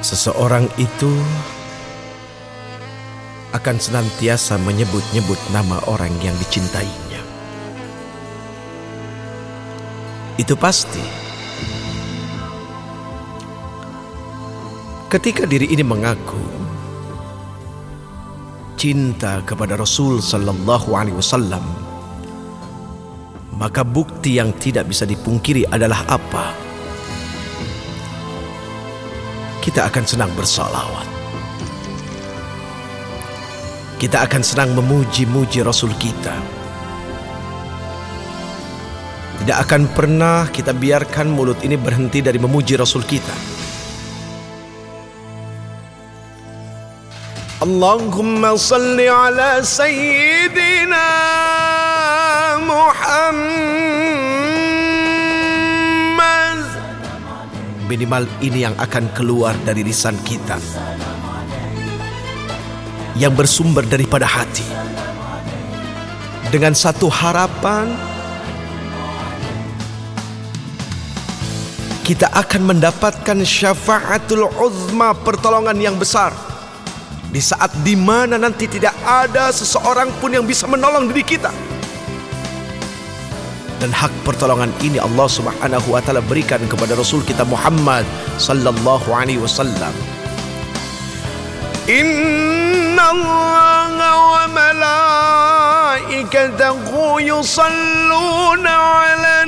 Seseorang itu akan senantiasa menyebut-nyebut nama orang yang dicintainya. Itu pasti. Ketika diri ini mengaku cinta kepada Rasul sallallahu alaihi wasallam, maka bukti yang tidak bisa dipungkiri adalah apa? Kita akan senang bersalawat. Kita akan senang memuji-muji Rasul kita. Tidak akan pernah kita biarkan mulut ini berhenti dari memuji Rasul kita. Allahumma salli ala Sayyidina Muhammad. Minimal ini yang akan keluar dari lisan kita, yang bersumber daripada hati, dengan satu harapan kita akan mendapatkan syafaatul uzma, pertolongan yang besar di saat dimana nanti tidak ada seseorang pun yang bisa menolong diri kita. Dan hak pertolongan ini Allah Subhanahu wa taala berikan kepada Rasul kita Muhammad sallallahu alaihi wasallam. Inna Allaha wa malaikatahu yusalluna 'alan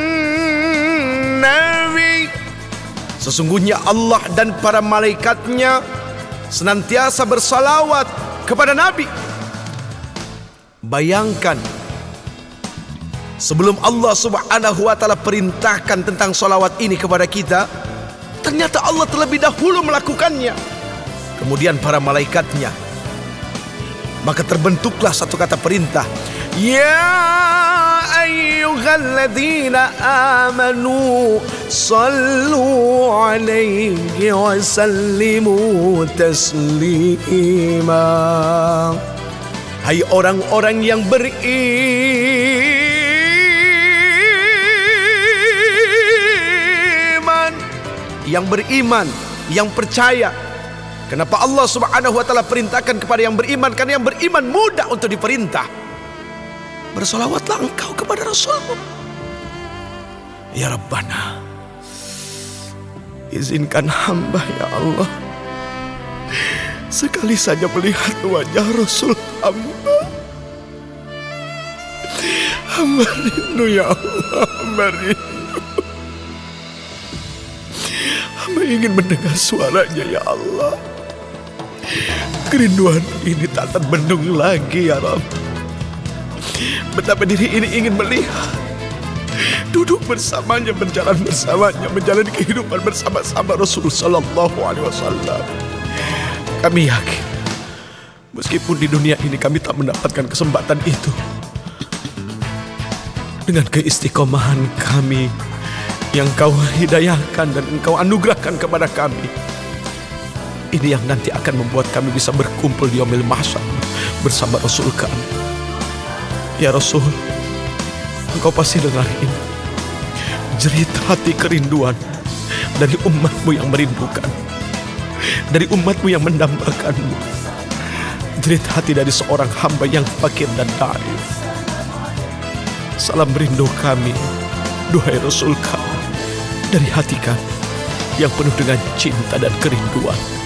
nabi. Sesungguhnya Allah dan para malaikatnya senantiasa bersalawat kepada Nabi. Bayangkan, sebelum Allah Subhanahu wa taala perintahkan tentang salawat ini kepada kita, ternyata Allah terlebih dahulu melakukannya. Kemudian para malaikatnya. Maka terbentuklah satu kata perintah. Ya ayyuhalladzina amanu sallu alaihi wa sallimu taslima. Hai orang-orang yang beriman, yang percaya. Kenapa Allah Subhanahu wa taala perintahkan kepada yang beriman? Karena yang beriman mudah untuk diperintah. Bersolawatlah engkau kepada Rasulmu. Ya Rabbana, izinkan hamba ya Allah sekali saja melihat wajah Rasul hamba. Hamba rindu ya Allah, hamba rindu. Hamba ingin mendengar suaranya ya Allah. Kerinduan ini tak terbendung lagi ya Rabb. Betapa diri ini ingin melihat, duduk bersamanya, berjalan bersamanya, menjalani kehidupan bersama-sama Rasul sallallahu alaihi wasallam. Kami yakin, meskipun di dunia ini kami tak mendapatkan kesempatan itu, dengan keistiqomahan kami yang Kau hidayahkan dan Engkau anugerahkan kepada kami, ini yang nanti akan membuat kami bisa berkumpul di yaumil mahsyar bersama Rasul kami. Ya Rasul, Engkau pasti dengar ini, jerit hati kerinduan dari umatmu yang merindukan, dari umatmu yang mendambakanmu, jerit hati dari seorang hamba yang fakir dan dhaif. Salam rindu kami, duhai Rasul kami, dari hati kami yang penuh dengan cinta dan kerinduan.